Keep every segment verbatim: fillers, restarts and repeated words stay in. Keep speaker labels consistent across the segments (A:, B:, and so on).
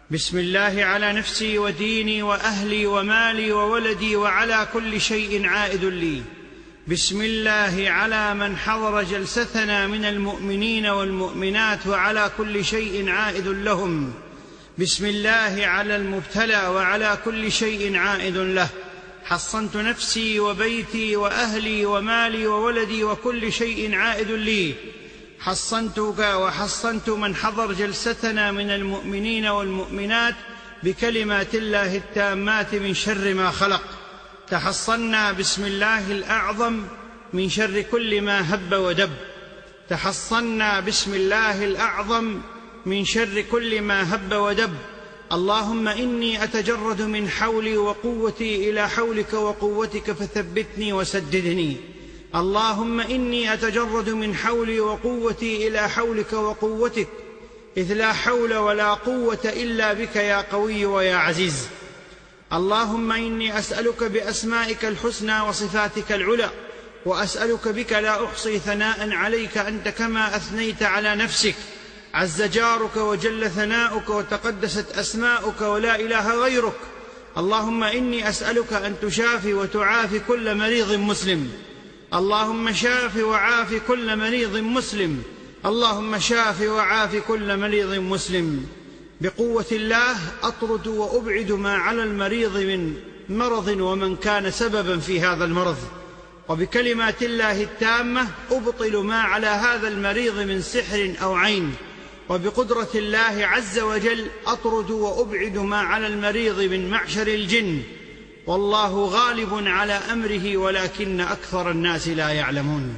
A: بسم الله على نفسي وديني وأهلي ومالي وولدي وعلى كل شيء عائد لي. بسم الله على من حضر جلستنا من المؤمنين والمؤمنات وعلى كل شيء عائد لهم. بسم الله على المبتلى وعلى كل شيء عائد له. حصنت نفسي وبيتي وأهلي ومالي وولدي وكل شيء عائد لي. حصنتك وحصنت من حضر جلستنا من المؤمنين والمؤمنات بكلمات الله التامات من شر ما خلق. تحصنا بسم الله الأعظم من شر كل ما هب ودب. تحصنا بسم الله الأعظم من شر كل ما هب ودب. اللهم إني أتجرد من حولي وقوتي إلى حولك وقوتك فثبتني وسددني. اللهم إني أتجرد من حولي وقوتي إلى حولك وقوتك، إذ لا حول ولا قوة إلا بك يا قوي ويا عزيز. اللهم إني أسألك بأسمائك الحسنى وصفاتك العلى، وأسألك بك لا أحصي ثناء عليك أنت كما أثنيت على نفسك. عز جارك وجل ثناؤك وتقدست أسماؤك ولا إله غيرك. اللهم إني أسألك أن تشافي وتعافي كل مريض مسلم. اللهم شاف وعاف كل مريض مسلم. اللهم شاف وعاف كل مريض مسلم. بقوة الله أطرد وأبعد ما على المريض من مرض ومن كان سببا في هذا المرض. وبكلمات الله التامة أبطل ما على هذا المريض من سحر أو عين. وبقدرة الله عز وجل أطرد وأبعد ما على المريض من معشر الجن. والله غالب على أمره ولكن أكثر الناس لا يعلمون.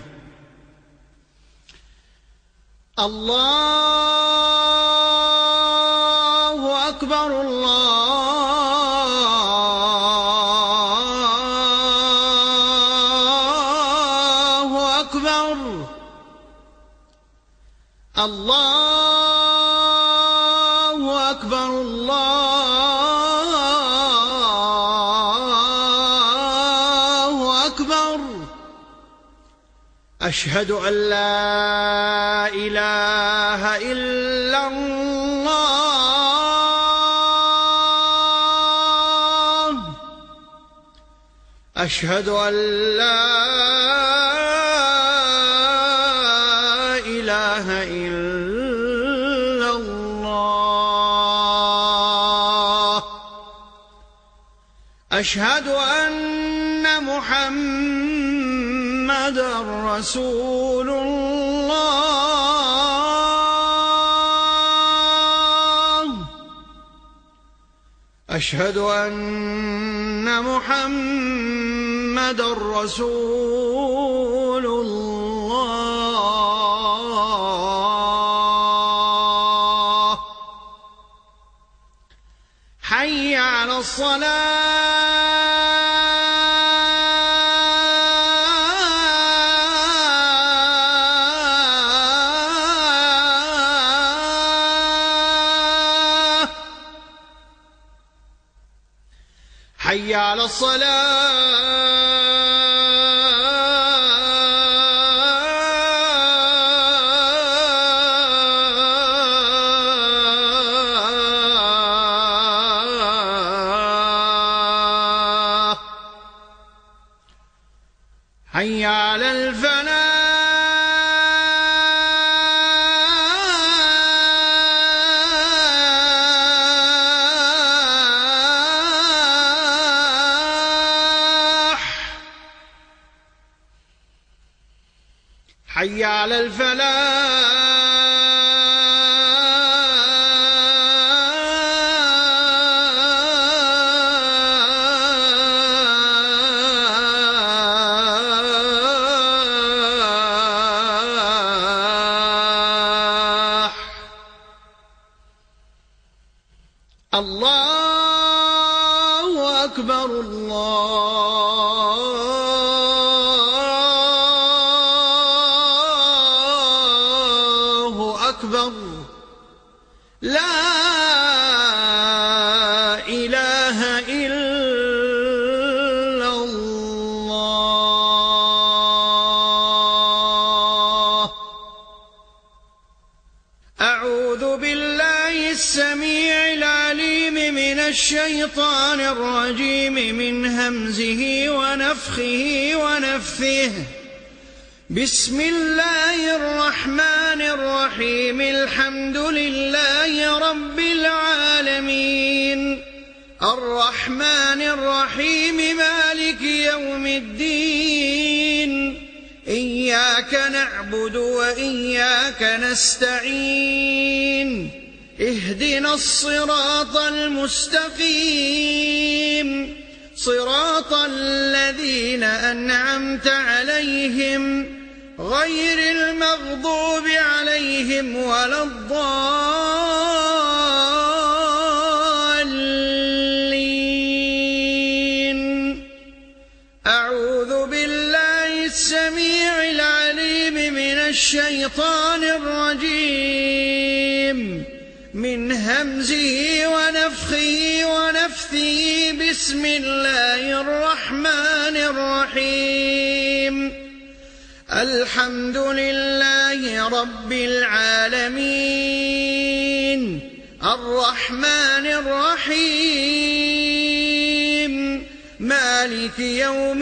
A: الله أكبر الله أكبر. الله أكبر الله أكبر. أشهد أن لا إله إلا الله. أشهد أن لا إله إلا الله. أشهد أن محمدًا رسول الله. أشهد أن محمدًا رسول الله. حي على الصلاة. حي على الصلاة. حي على الفلاح. حي على الفلاح. الله أكبر الله أكبر. لا إله إلا الله. أعوذ بالله السميع العليم الشيطان الرجيم من همزه ونفخه ونفثه. بسم الله الرحمن الرحيم. الحمد لله رب العالمين الرحمن الرحيم مالك يوم الدين إياك نعبد وإياك نستعين اهدنا الصراط المستقيم صراط الذين أنعمت عليهم غير المغضوب عليهم ولا الضالين. أعوذ بالله السميع العليم من الشيطان الرجيم من همزه ونفخه ونفثه. بسم الله الرحمن الرحيم. الحمد لله رب العالمين الرحمن الرحيم مالك يوم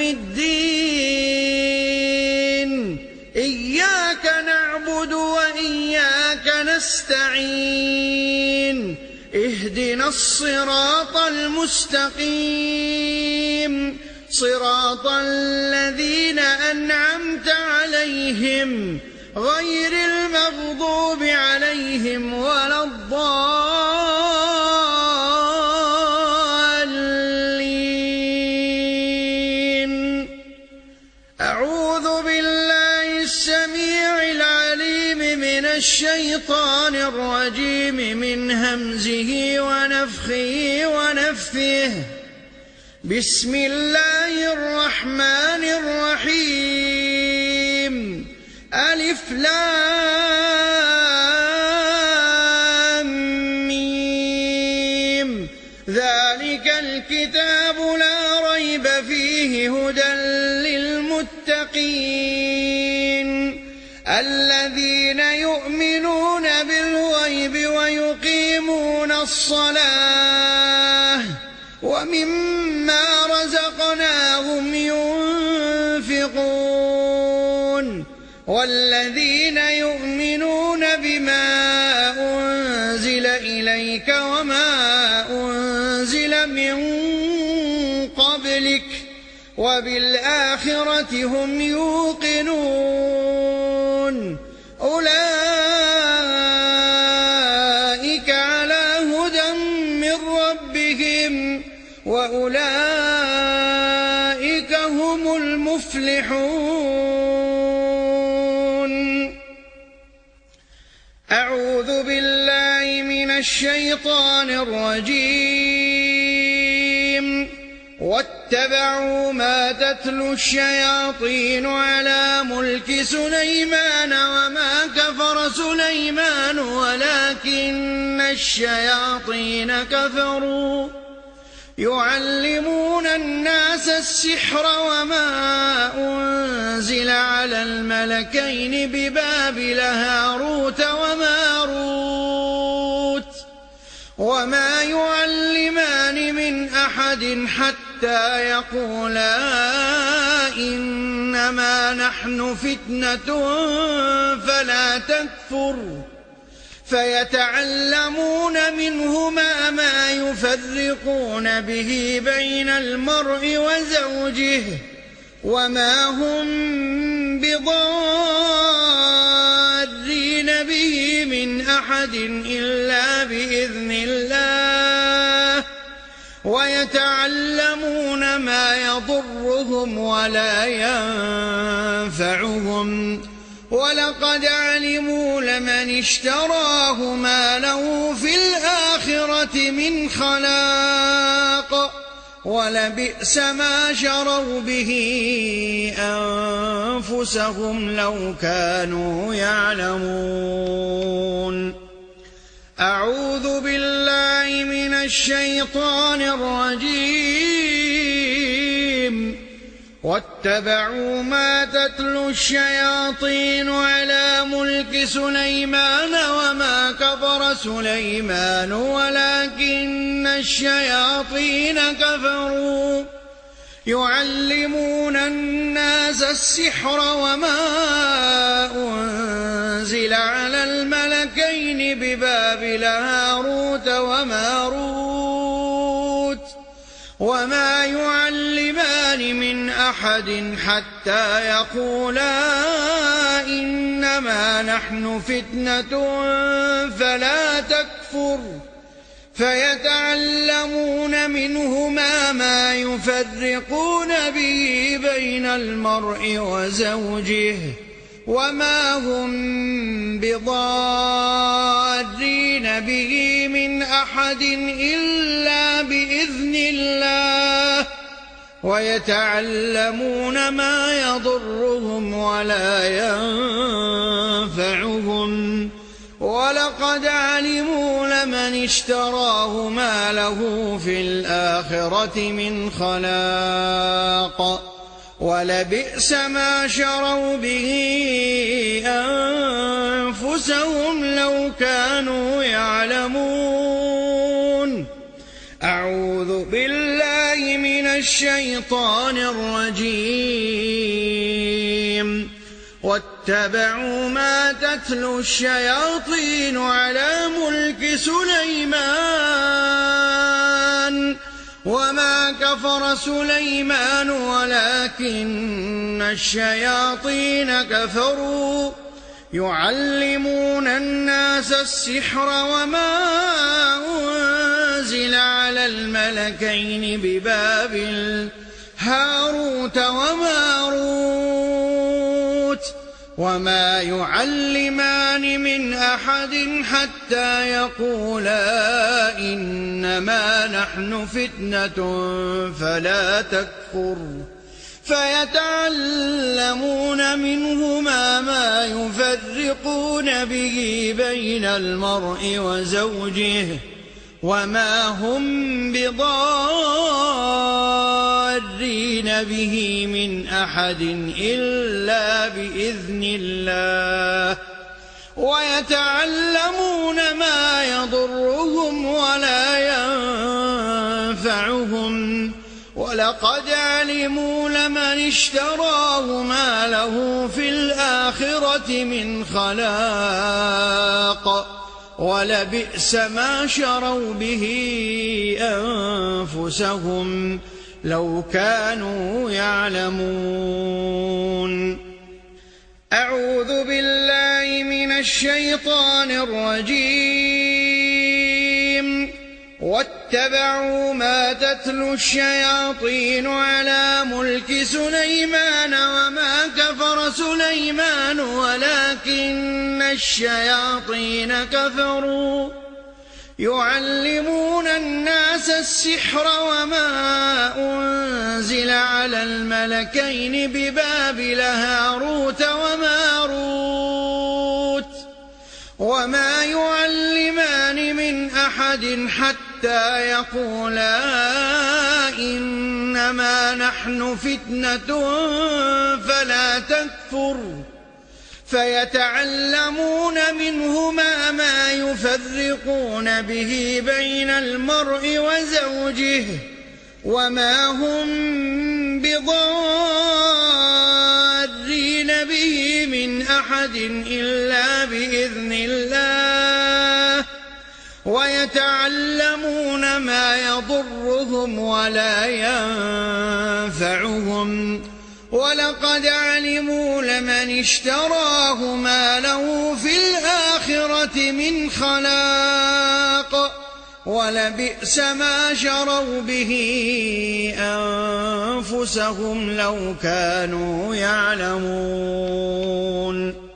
A: الدين إياك نعبد وإياك نستعين اهدنا الصراط المستقيم صراط الذين أنعمت عليهم غير المغضوب عليهم ولا الضالين. أعوذ بالله السميع العليم من الشيطان الرجيم من همزه ونفخه ونفثه. بسم الله الرحمن الرحيم. ألف لام ميم ذلك الكتاب لا ريب فيه هدى للمتقين الذين يؤمنون بالغيب ويقيمون الصلاة ومما رزقناهم ينفقون والذين يؤمنون بما أنزل إليك وما أنزل من قبلك وبالآخرة هم يوقنون أولئك على هدى من ربهم وأولئك هم المفلحون. أعوذ بالله من الشيطان الرجيم. واتبعوا ما تتلو الشياطين على ملك سليمان وما كفر سليمان ولكن الشياطين كفروا يعلمون الناس السحر وما أنزل على الملكين ببابل هاروت وماروت وما يعلمان من أحد حتى يقولا إنما نحن فتنة فلا تكفر فيتعلمون منهما ما يفرقون به بين المرء وزوجه وما هم بضارين به من أحد إلا بإذن الله ويتعلمون ما يضرهم ولا ينفعهم ولقد علموا لمن اشتراه ما له في الآخرة من خلاق ولبئس ما شروا به أنفسهم لو كانوا يعلمون. أعوذ بالله من الشيطان الرجيم. واتبعوا ما تتلو الشياطين على ملك سليمان وما كفر سليمان ولكن الشياطين كفروا يعلمون الناس السحر وما أنزل على الملكين ببابل هاروت وماروت وما يعلمان من أحد حتى يقولا إنما نحن فتنة فلا تكفر فيتعلمون منهما ما يفرقون به بين المرء وزوجه وما هم بضارين به من أحد إلا بإذن الله ويتعلمون ما يضرهم ولا ينفعهم ولقد علموا لمن اشتراه ما له في الآخرة من خلاق ولبئس ما شروا به أنفسهم لو كانوا يعلمون. أعوذ بالله من الشيطان الرجيم. واتبعوا ما تتلو الشياطين على ملك سليمان وما كفر سليمان ولكن الشياطين كفروا يعلمون الناس السحر وما أنزل على الملكين ببابل هاروت وماروت وما يعلمان من أحد حتى يقولا إنما نحن فتنة فلا تكفر فيتعلمون منهما ما يفرقون به بين المرء وزوجه وما هم بضارين به من أحد إلا بإذن الله ويتعلمون ما يضرهم ولا ينفعهم ولقد علموا لمن اشتراه ما له في الآخرة من خلاق ولبئس ما شروا به أنفسهم لو كانوا يعلمون. أعوذ بالله من الشيطان الرجيم. واتبعوا ما تتلو الشياطين على ملك سليمان وما كفر سليمان ولكن الشياطين كفروا يعلمون الناس السحر وما أنزل على الملكين ببابل هاروت وماروت وما يعلمان من أحد حتى يقولا إنما نحن فتنة فلا تكفر فيتعلمون منهما ما يفرقون به بين المرء وزوجه وما هم بضارين به من أحد إلا بإذن الله ويتعلمون ما يضرهم ولا ينفعهم ولقد علموا لمن اشتراه ما له في الآخرة من خلاق ولبئس ما شروا به أنفسهم لو كانوا يعلمون.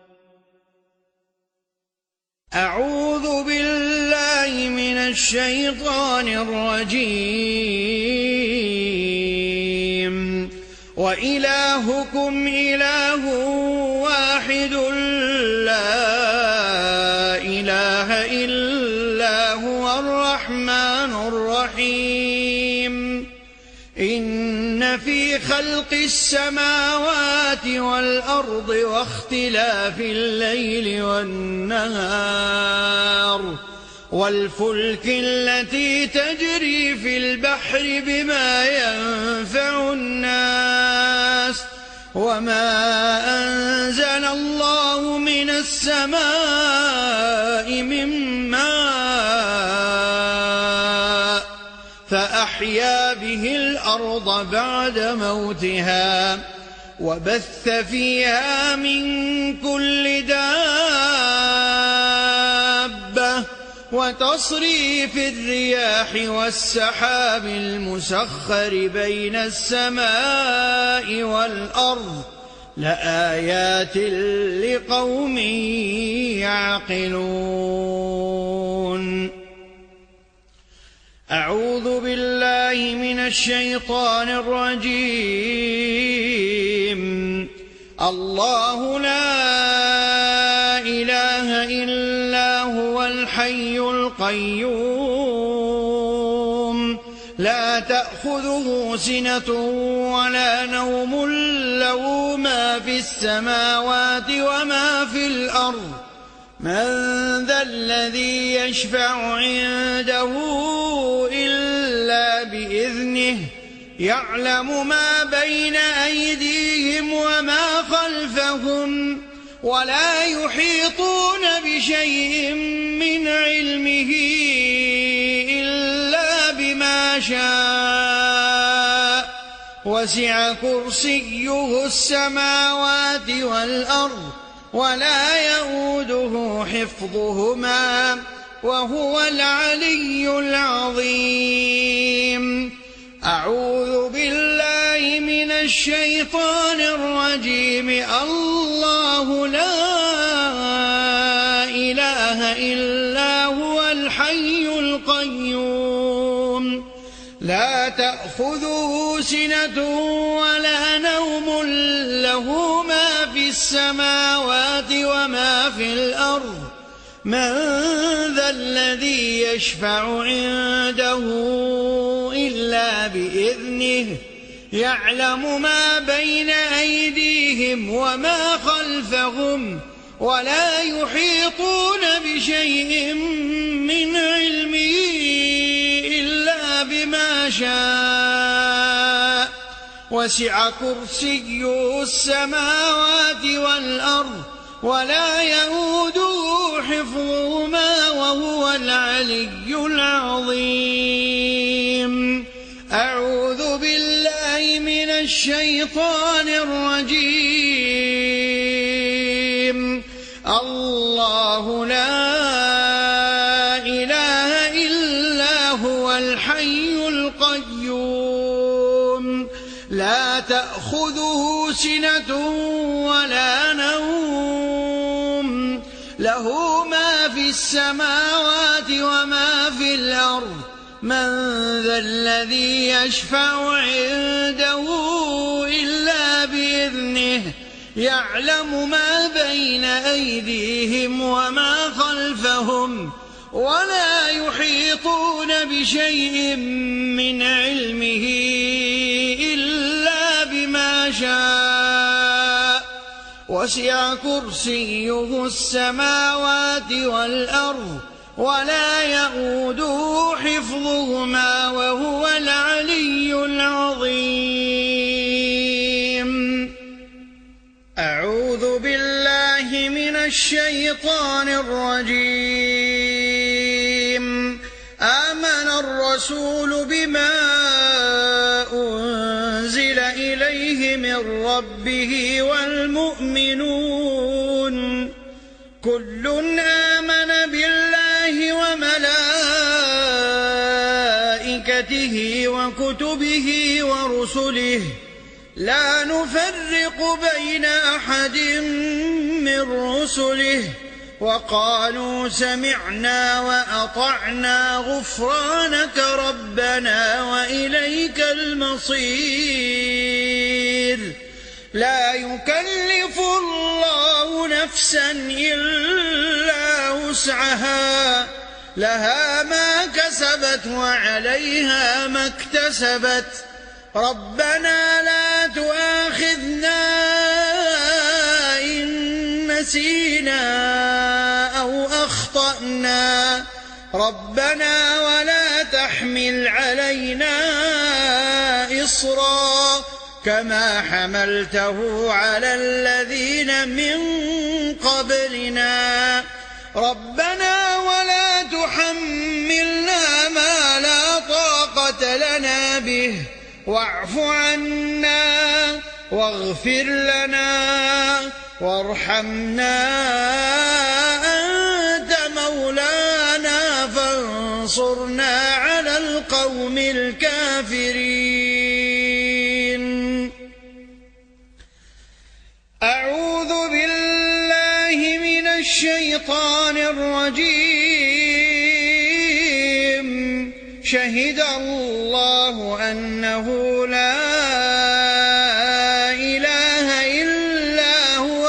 A: أعوذ بالله من الشيطان الرجيم. وإلهكم إله واحد لا إله إلا هو الرحمن الرحيم. إن في خلق خلق السماوات والأرض واختلاف الليل والنهار والفلك التي تجري في البحر بما ينفع الناس وما أنزل الله من السماء من ماء فأحيا به الأرض بعد موتها وبث فيها من كل دابة وتصريف الرياح والسحاب المسخر بين السماء والأرض لآيات لقوم يعقلون. أعوذ بالله من الشيطان الرجيم. الله لا إله إلا هو الحي القيوم لا تأخذه سنة ولا نوم له ما في السماوات وما في الأرض من ذا الذي يشفع عنده إلا بإذنه يعلم ما بين أيديهم وما خلفهم ولا يحيطون بشيء من علمه إلا بما شاء وسع كرسيه السماوات والأرض ولا يؤوده حفظهما وهو العلي العظيم. أعوذ بالله من الشيطان الرجيم. الله لا إله إلا هو الحي القيوم لا تأخذه سنة ولا نوم له ما في السماوات وما في الأرض من ذا الذي يشفع عنده إلا بإذنه يعلم ما بين أيديهم وما خلفهم ولا يحيطون بشيء من علمه إلا بما شاء وسع كرسيه السماوات والأرض ولا يؤوده حفظهما وهو العلي العظيم. أعوذ بالله من الشيطان الرجيم. الله لا إله إلا هو الحي القيوم لا تأخذه سنة ولا نوم له ما في السماوات وما في الأرض من ذا الذي يشفع عنده إلا بإذنه يعلم ما بين أيديهم وما خلفهم ولا يحيطون بشيء من علمه إلا بما شاء وسع كرسيه السماوات والأرض ولا يؤوده حفظهما وهو العلي العظيم. أعوذ بالله من الشيطان الرجيم. آمن الرسول بما أنزل إليه من ربه والمؤمنون كل آمن بالله وملائكته وكتبه ورسله لا نفرق بين أحد من رسله وقالوا سمعنا وأطعنا غفرانك ربنا وإليك المصير. لا يكلف الله نفسا إلا وسعها لها ما كسبت وعليها ما اكتسبت ربنا لا تؤاخذنا إن نسينا أو أخطأنا ربنا ولا تحمل علينا إصرا كما حملته على الذين من قبلنا ربنا ولا تحملنا ما لا طاقة لنا به واعف عنا واغفر لنا وارحمنا أنت مولانا فانصرنا على القوم الكافرين. أعوذ بالله من الشيطان الرجيم. شهد الله أنه لا إله إلا هو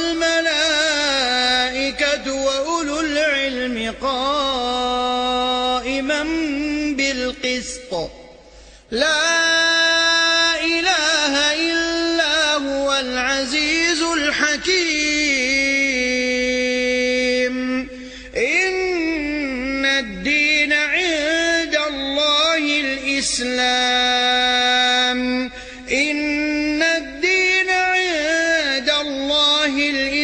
A: والملائكة وأولو العلم قائما بالقسط لا إله إلا هو العزيز الحكيم. إن الدين عند الله الإسلام إن الدين عند الله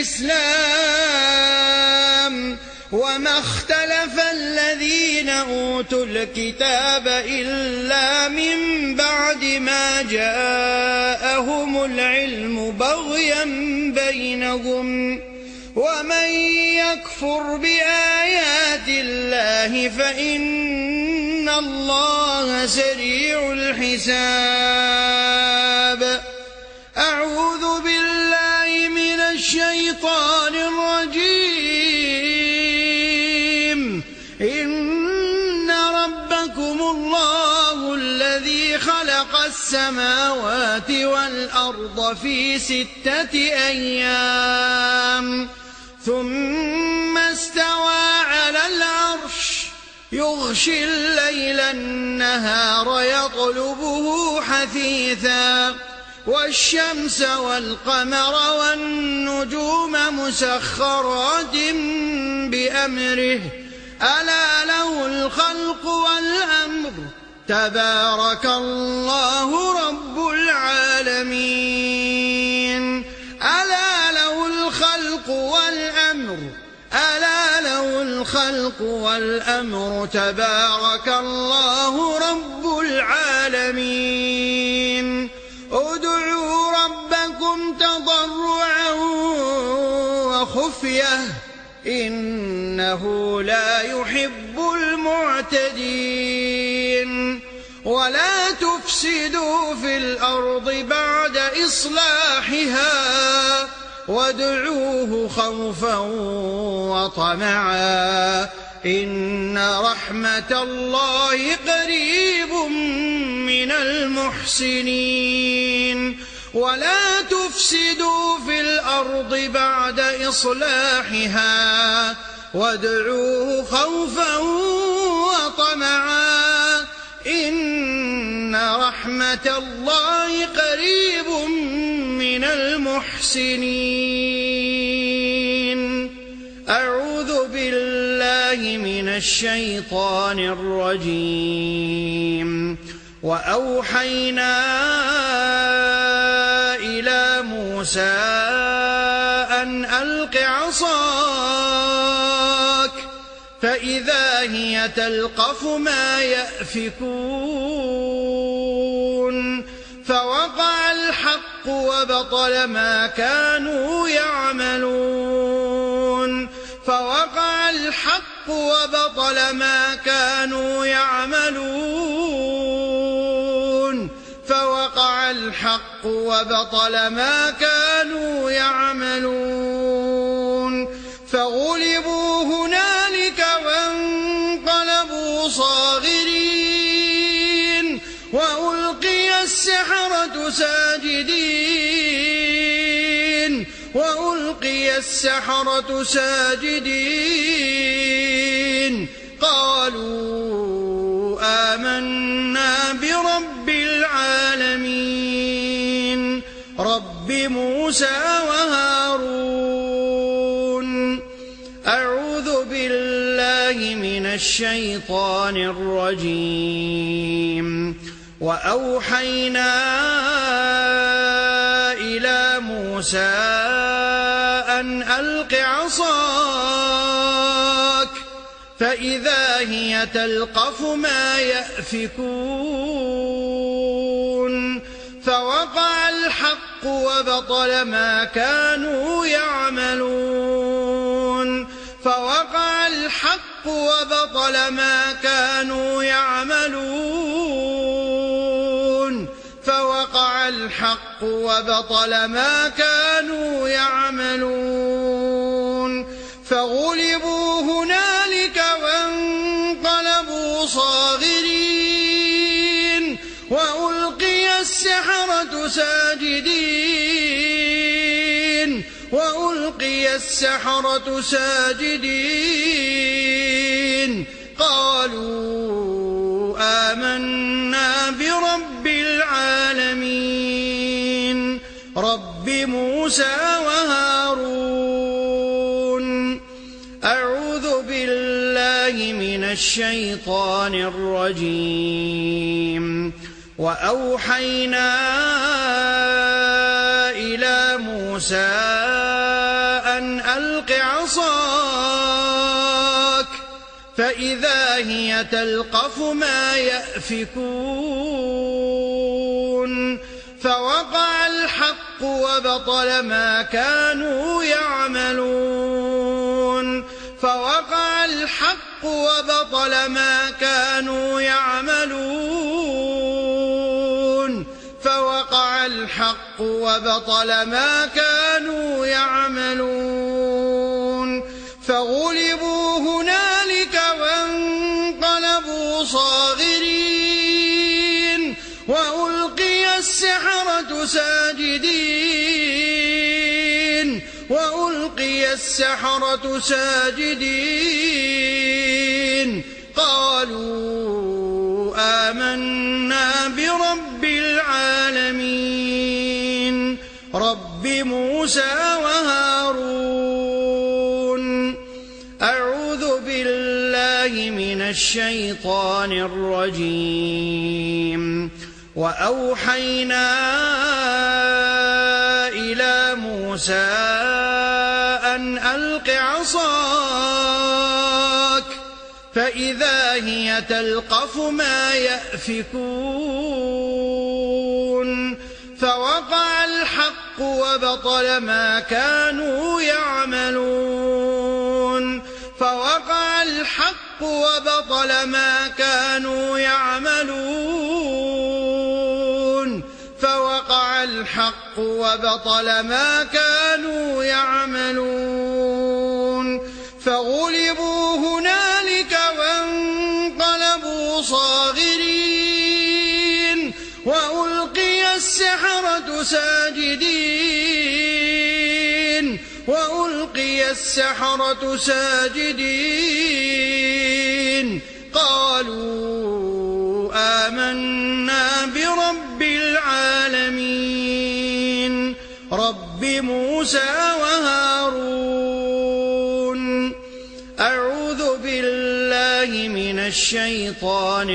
A: الإسلام وما اختلف الذين أوتوا الكتاب إلا من بعد ما جاءهم العلم بغيا بينهم ومن يكفر بآيات الله فإن الله سريع الحساب. أعوذ بالله من الشيطان الرجيم. إن ربكم الله الذي خلق السماوات والأرض في ستة أيام ثم استوى على العرش يغشي الليل النهار يطلبه حثيثا والشمس والقمر والنجوم مسخرات بأمره ألا له الخلق والأمر تبارك الله رب العالمين. ألا له الخلق والأمر ألا له الخلق والأمر تبارك الله رب العالمين. ادعوا ربكم تضرعا وخفية إنه لا يحب المعتدين. ولا تفسدوا في الأرض بعد إصلاحها وادعوه خوفا وطمعا إن رحمة الله قريب من المحسنين. ولا تفسدوا في الأرض بعد إصلاحها وادعوه خوفا وطمعا إن رحمة الله قريب من المحسنين. أعوذ بالله من الشيطان الرجيم. وأوحينا إلى موسى أن ألق عصاك فإذا هي تلقف ما يأفكون فوقع الحق وبطل ما كانوا يعملون فوقع الحق وبطل ما كانوا يعملون فوقع الحق وبطل ما كانوا يعملون فغلبوا هنالك وانقلبوا صاغرين وألقي السحرة ساجدين وألقي السحرة ساجدين قالوا آمنا برب العالمين. موسى وهارون. أعوذ بالله من الشيطان الرجيم. وأوحينا إلى موسى أن ألق عصاك فإذا هي تلقف ما يأفكون فوقع الحق وبطل ما كانوا يعملون فوقع الحق وبطل ما كانوا يعملون فوقع الحق وبطل ما كانوا يعملون فغلبوا هنالك وانقلبوا صاغرين وألقي السحرة ساجدين وألقي السحرة ساجدين قالوا آمنا برب العالمين رب موسى وهارون. أعوذ بالله من الشيطان الرجيم. وأوحينا إلى موسى أن ألق عصاك فإذا هي تلقف ما يأفكون فوقع الحق وبطل ما كانوا يعملون فوقع الحق وبطل ما كانوا يعملون فوقع الحق وبطل ما كانوا يعملون فغلبوا هنالك وانقلبوا صاغرين وألقي السحرة ساجدين وألقي السحرة ساجدين قالوا آمنا برب العالمين رب موسى وهارون. أعوذ بالله من الشيطان الرجيم. وأوحينا إلى موسى أن ألق عصاك فإذا هي تلقف ما يأفكون فوقع الحق وبطل ما كانوا يعملون فوقع الحق وبطل ما كانوا يعملون فوقع الحق وبطل ما كانوا يعملون فغلبوا هنالك وانقلبوا صاغرين وألقي السحرة ساجدين وألقي السحرة ساجدين قالوا آمنا برب العالمين رب موسى وهارون. أعوذ بالله من الشيطان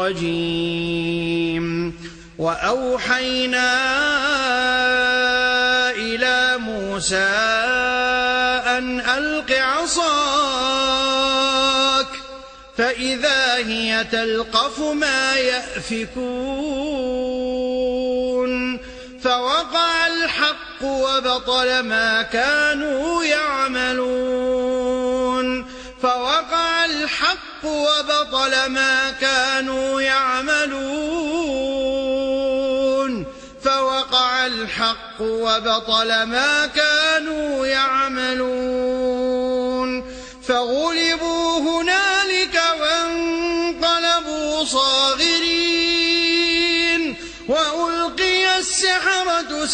A: الرجيم. وأوحينا إلى موسى أن ألق عصاك فإذا هي تلقف ما يأفكون فوقع الحق وبطل ما كانوا يعملون فوقع الحق وبطل ما كانوا يعملون فوقع الحق وبطل ما كانوا يعملون فغلبوا هنالك وانقلبوا صاغرين وألقي السحرة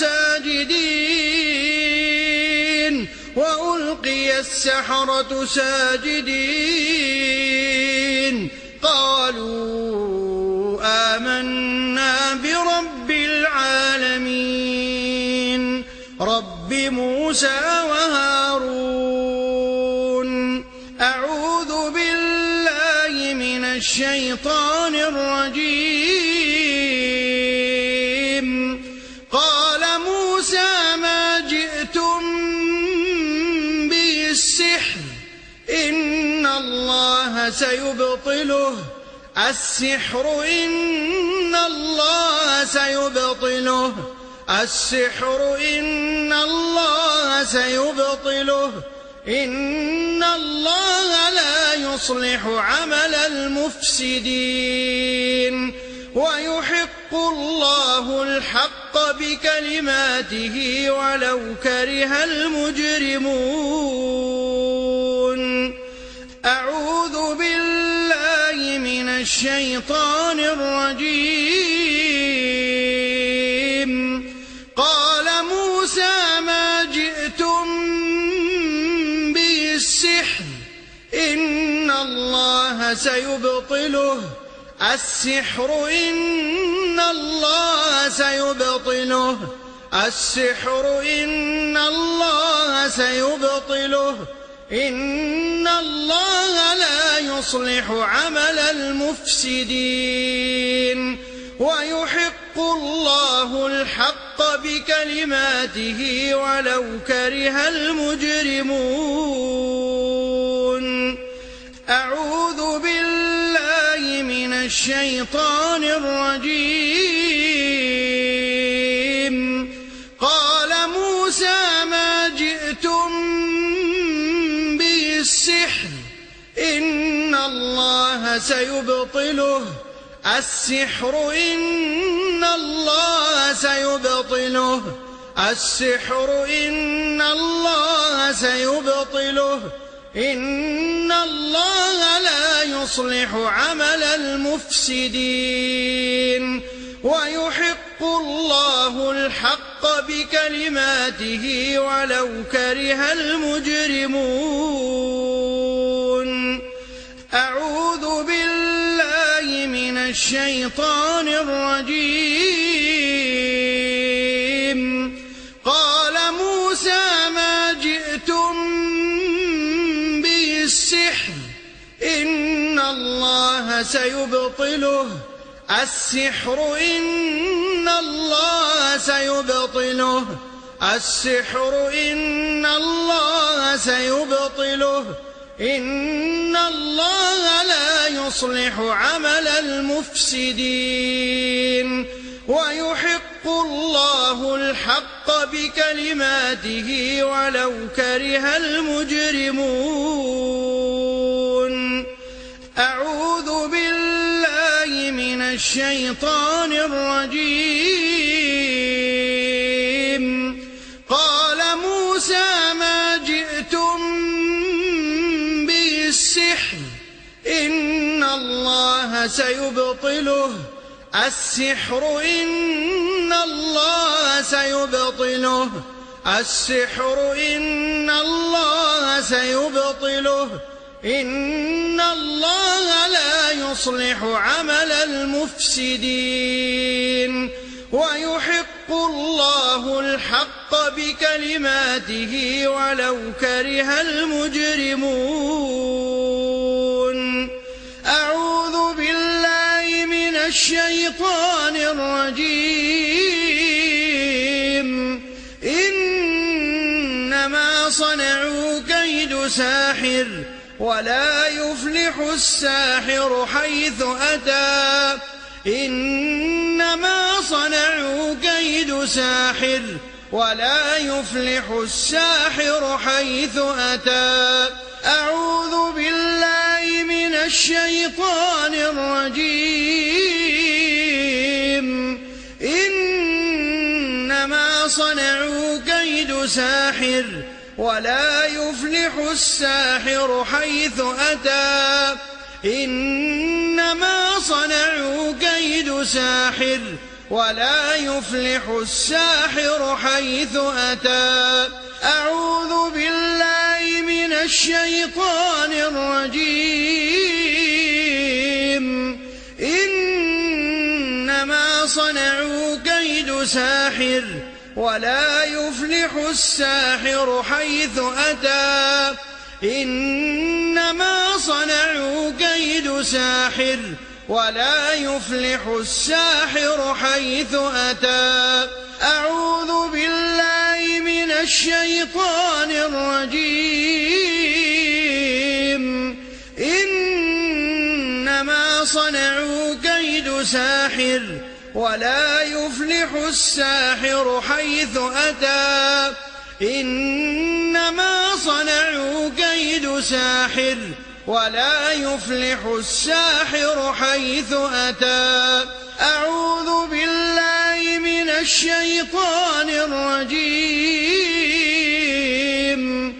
A: ساجدين وألقي السحرة ساجدين قالوا آمنا برب العالمين رب موسى وهارون. أعوذ بالله من الشيطان الرجيم. قال موسى ما جئتم به السحر إن الله سيبطله السحر إن الله سيبطله السحر إن الله سيبطله إن الله لا يصلح عمل المفسدين ويحق الله الحق بكلماته ولو كره المجرمون. أعوذ بالله من الشيطان الرجيم. قال موسى ما جئتم به السحر إن الله سيبطله السحر إن الله سيبطله السحر إن الله سيبطله إن الله لا يصلح عمل المفسدين ويحق الله الحق بكلماته ولو كره المجرمون. أعوذ بالله من الشيطان الرجيم. قال موسى ما جئتم به السحر إن الله سيبطله السحر إن الله سيبطله السحر إن الله سيبطله إن الله لا يصلح عمل المفسدين ويحق الله الحق بكلماته ولو كره المجرمون. أعوذ بالله من الشيطان الرجيم. قال موسى ما جئتم به السحر إن الله سيبطله السحر إن الله سيبطله السحر إن الله سيبطله إن الله لا يصلح عمل المفسدين ويحق الله الحق بكلماته ولو كره المجرمون. أعوذ بالله من الشيطان الرجيم. قال موسى ما جئتم به السحر إن الله سيبطله السحر إن الله سيبطله السحر إن الله سيبطله إن الله لا يصلح عمل المفسدين ويحق الله الحق بكلماته ولو كره المجرمون. أعوذ بالله من الشيطان الرجيم. إنما صنعوا كيد ساحر ولا يفلح الساحر حيث أتى إنما صنعوا كيد ساحر ولا يفلح الساحر حيث أتى. أعوذ بالله من الشيطان الرجيم. إنما صنعوا كيد ساحر ولا يفلح الساحر حيث أتى إنما صنعوا كيد ساحر ولا يفلح الساحر حيث أتى. أعوذ بالله من الشيطان الرجيم. إنما صنعوا كيد ساحر ولا يفلح الساحر حيث أتى إنما صنعوا كيد ساحر ولا يفلح الساحر حيث أتى. أعوذ بالله من الشيطان الرجيم. إنما صنعوا كيد ساحر ولا يفلح الساحر حيث أتى إنما صنعوا كيد ساحر ولا يفلح الساحر حيث أتى. أعوذ بالله من الشيطان الرجيم.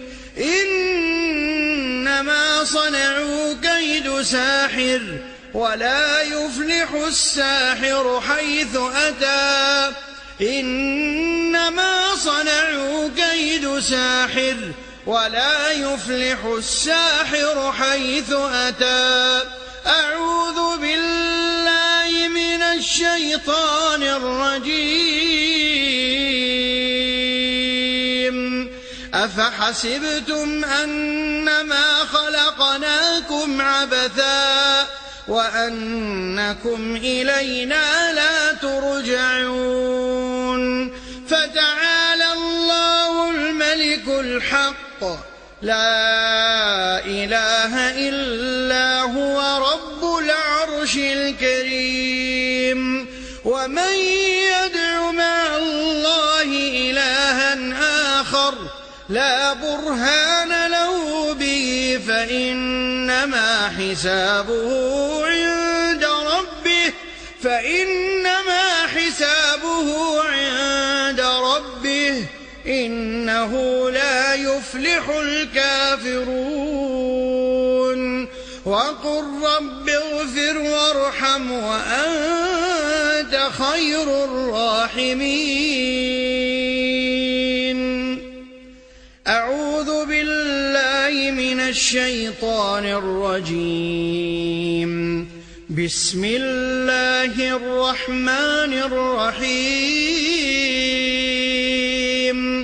A: إنما صنعوا كيد ساحر ولا يفلح الساحر حيث أتى إنما صنعوا كيد ساحر ولا يفلح الساحر حيث أتى. أعوذ بالله من الشيطان الرجيم. أفحسبتم أنما خلقناكم عبثا وأنكم إلينا لا ترجعون. فتعالى الله الملك الحق لا إله إلا هو رب العرش الكريم. ومن يدع مع الله إلها آخر لا برهان له به فإنما حسابه عند ربه فإنما حسابه عند ربه إنه لا يفلح الكافرون. وقل رب اغفر وارحم وأنت خير الراحمين. أعوذ بالله من الشيطان الرجيم. بسم الله الرحمن الرحيم.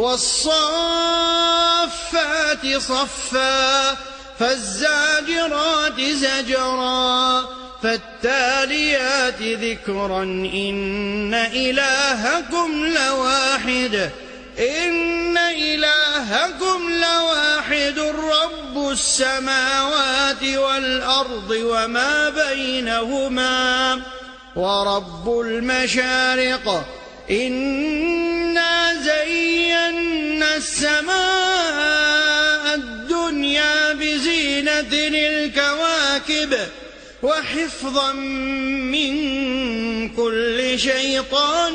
A: والصافات صفا فالزاجرات زجرا فالتاليات ذكرا إن إلهكم لواحد إن إلهكم لواحد رب السماوات والأرض وما بينهما ورب المشارق. إنا زينا السماء الدنيا بزينة الكواكب وحفظا من كل شيطان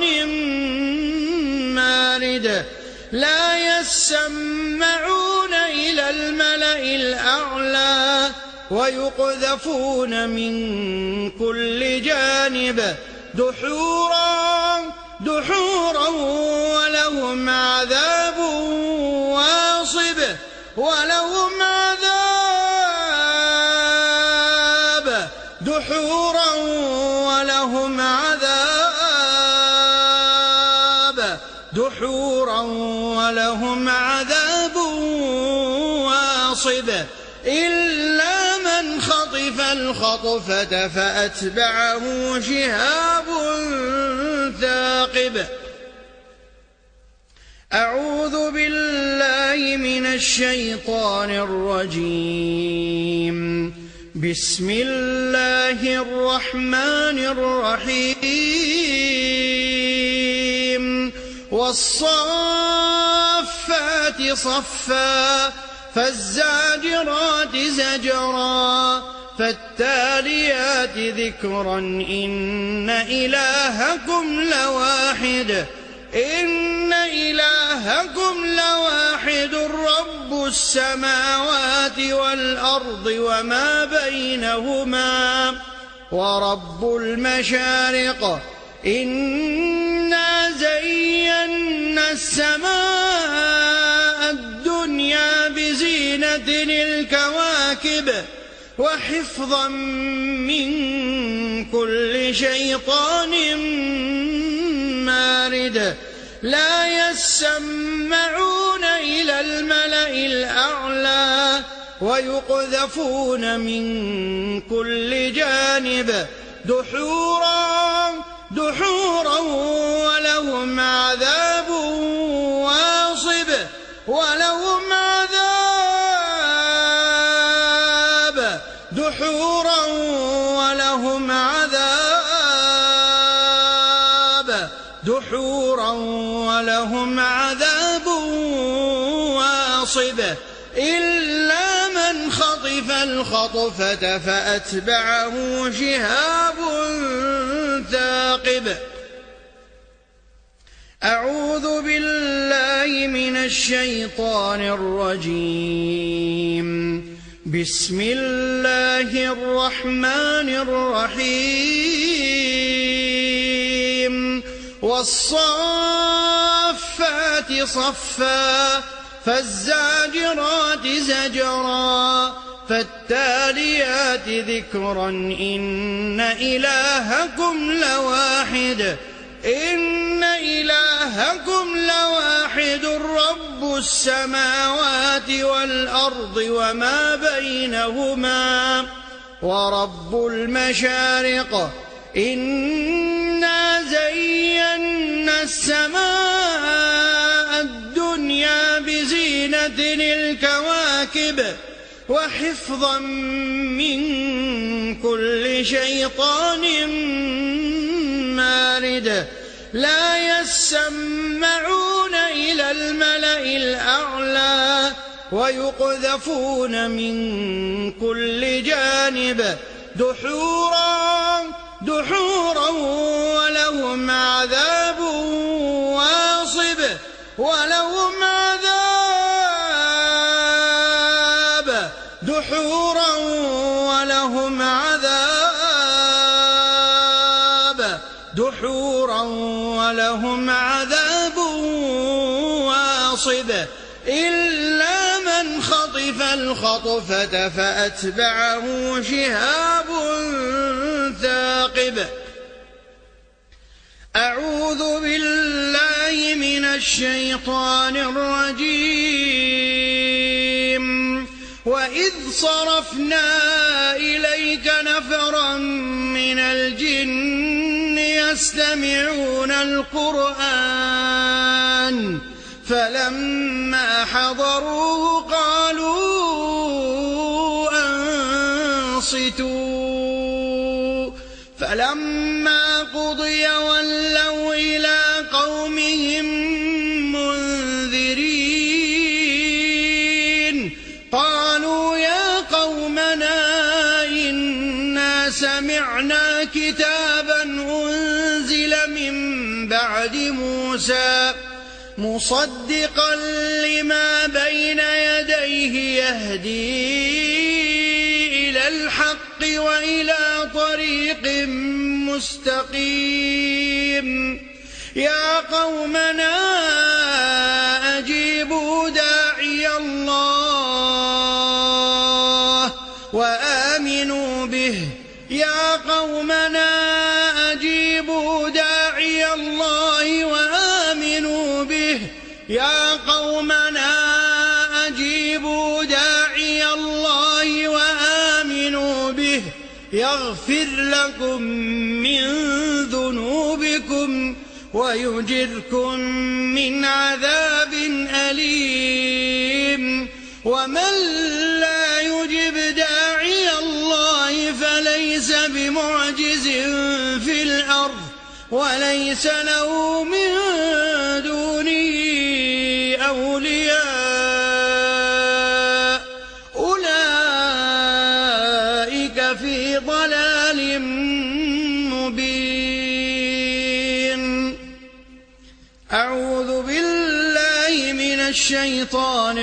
A: مارد. لا يسمعون إلى الملأ الأعلى ويقذفون من كل جانب دحورا دحورا ولهم عذاب واصب ولهم عذاب دحورا ولهم عذاب دحورا ولهم عذاب واصب إلا من خطف الخطفة فأتبعه شهاب ثاقب. أعوذ بالله من الشيطان الرجيم. بسم الله الرحمن الرحيم. والصافات صفا فالزاجرات زجرا فالتاليات ذكرا إن إلهكم لواحد إن إلهكم لواحد رب السماوات والأرض وما بينهما ورب المشارق. إنا زينا السماء الدنيا بزينة الكواكب وحفظا من كل شيطان مارد. لا يسمعون إلى الملأ الأعلى ويقذفون من كل جانب دحورا دحورا ولهم عذاب واصب ولهم عذاب دحورا ولهم عذاب دحورا ولهم عذاب واصب إلا من خطف الخطفة فأتبعه شهاب ثاقب. أعوذ بالله من الشيطان الرجيم. بسم الله الرحمن الرحيم. والصافات صفا فالزاجرات زجرا فالتاليات ذكرا إن إلهكم لواحد إن إلهكم لواحد رب السماوات والأرض وما بينهما ورب المشارق إنا زينا السماء الدنيا بزينة الكواكب وحفظا من كل شيطان مارد لا يسمعون إلى الملأ الأعلى ويقذفون من كل جانب دحورا دحورا ولهم عذاب واصب ولهم عذاب دحورا ولهم عذاب دحورا ولهم عذاب واصب إلا من خطف الخطفة فأتبعه شهاب ثاقب. أعوذ بالله من الشيطان الرجيم. وإذ صرفنا إليك نفرا من الجن يستمعون القرآن فلما حضروه قالوا أنصتوا فلما قضي ولوا إلى قومهم منذرين قالوا يا قومنا إنا سمعنا كتابا أنزل من بعد موسى مصدقا لما بين يديه يهدي إلى الحق وإلى طريق مستقيم يا قومنا أجيبوا داعي الله وآمنوا به يا قومنا أجيبوا داعي الله وآمنوا به يا قومنا أجيبوا داعي الله وآمنوا به يغفر لكم من ذنوبكم ويجركم من عذاب أليم ومن لا يجب داعي الله فليس بمعجز في الأرض وليس له من دونه أولياء أولئك في ضلال مبين. أعوذ بالله من الشيطان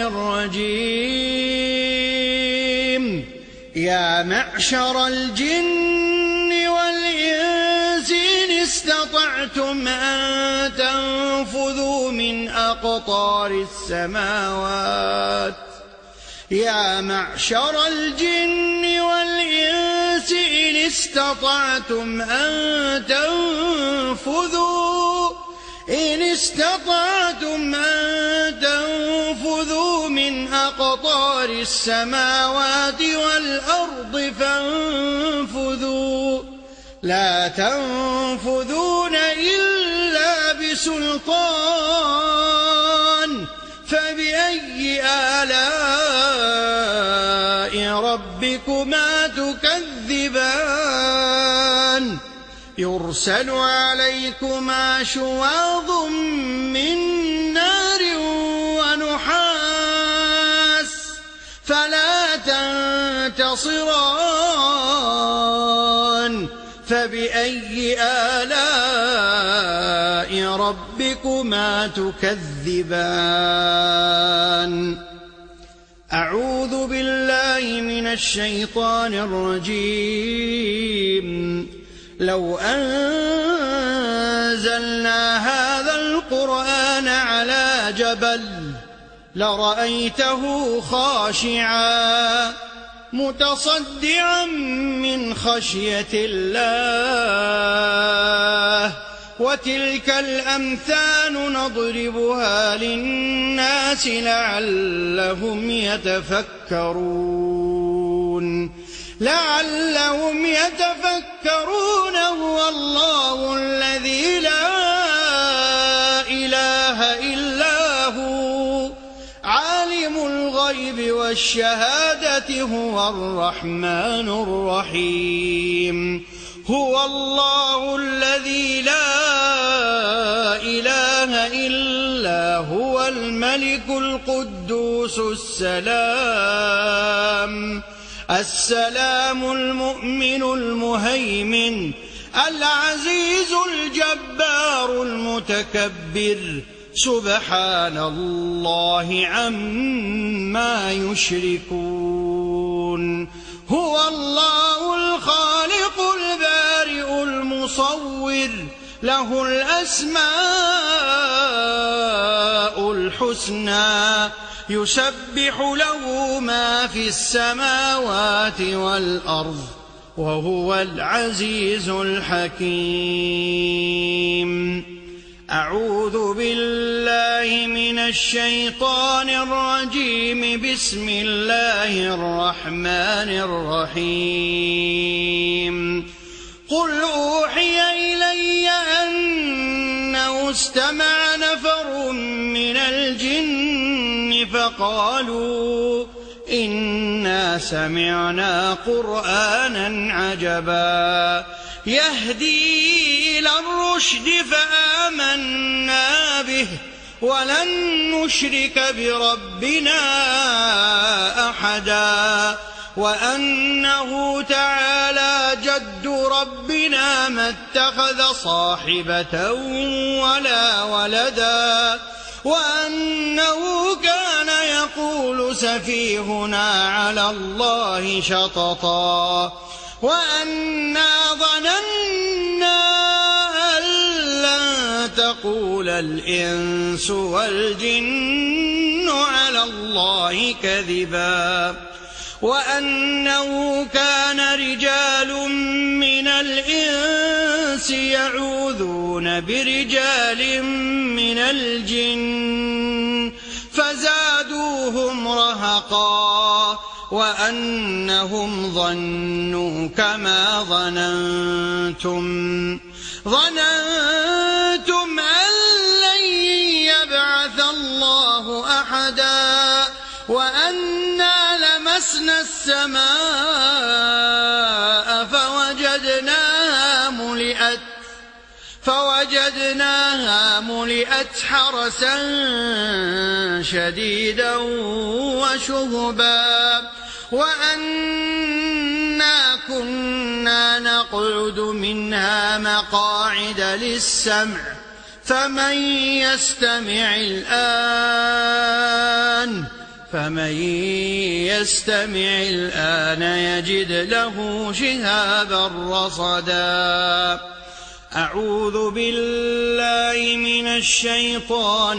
A: الرجيم. يا معشر الجن والإنس إن استطعتم أن تنفذوا من أقطار السماوات يا معشر الجن والإنس إن استطعتم أن تنفذوا إن استطعتم أن تنفذوا من أقطار السماوات والأرض فانفذوا لا تنفذون إلا بسلطان فبأي آلاء ربكما تكذبان يرسل عليكما شواظ من نار ونحاس فلا تنتصران فبأي آلاء ربكما تكذبان أعوذ بالله من الشيطان الرجيم لو أنزلنا هذا القرآن على جبل لرأيته خاشعا متصدعا من خشية الله وتلك الأمثال نضربها للناس لعلهم يتفكرون لعلهم يتفكرون هو الله الذي لا إله إلا هو عالم الغيب والشهادة هو الرحمن الرحيم هو الله الذي لا إله إلا هو الملك القدوس السلام السلام المؤمن المهيمن العزيز الجبار المتكبر سبحان الله عما يشركون هو الله الخالق البارئ المصور له الأسماء الحسنى يسبح له ما في السماوات والأرض وهو العزيز الحكيم أعوذ بالله من الشيطان الرجيم بسم الله الرحمن الرحيم قل أوحي إلي أنه استمع نفر من الجن فقالوا إنا سمعنا قرآنا عجبا يهدي إلى الرشد فآمنا به ولن نشرك بربنا أحدا وأنه تعالى جد ربنا ما اتخذ صاحبة ولا ولدا وأنه كان يقول سفيهنا على الله شططا وأنا ظننا أن لن تقول الإنس والجن على الله كذبا وأنه كان رجال من الإنس يعوذون برجال من الجن فزادوهم رهقا وأنهم ظنوا كما ظننتم ظننتم أن لن يبعث الله أحدا وأنا لمسنا السماء فوجدناها ملئت فوجدناها ملئت حرسا شديدا وشهبا وأنا كنا نقعد منها مقاعد للسمع فمن يستمع الآن فمن يستمع الآن يجد له شهابا رصدا أعوذ بالله من الشيطان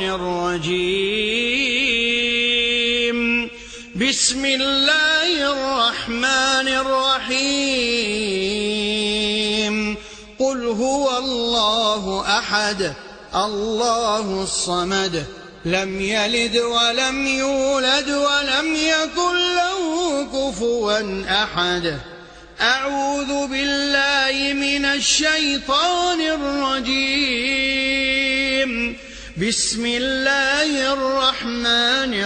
A: الرجيم بسم الله الرحمن الرحيم قل هو الله أحد الله الصمد لم يلد ولم يولد ولم يكن له كفوا أحد. أعوذ بالله من الشيطان الرجيم. بسم الله الرحمن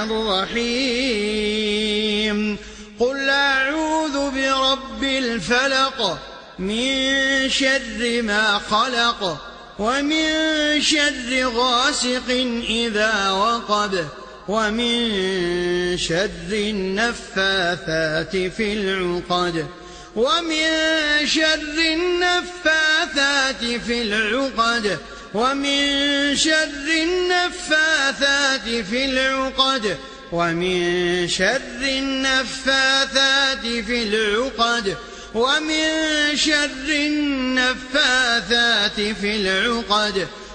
A: الرحيم. قل أعوذ برب الفلق من شر ما خلق ومن شر غاسق إذا وقب ومن شر النفاثات في العقد ومن شر النفاثات في العقد ومن شر النفاثات في العقد ومن شر النفاثات في العقد ومن شر النفاثات في العقد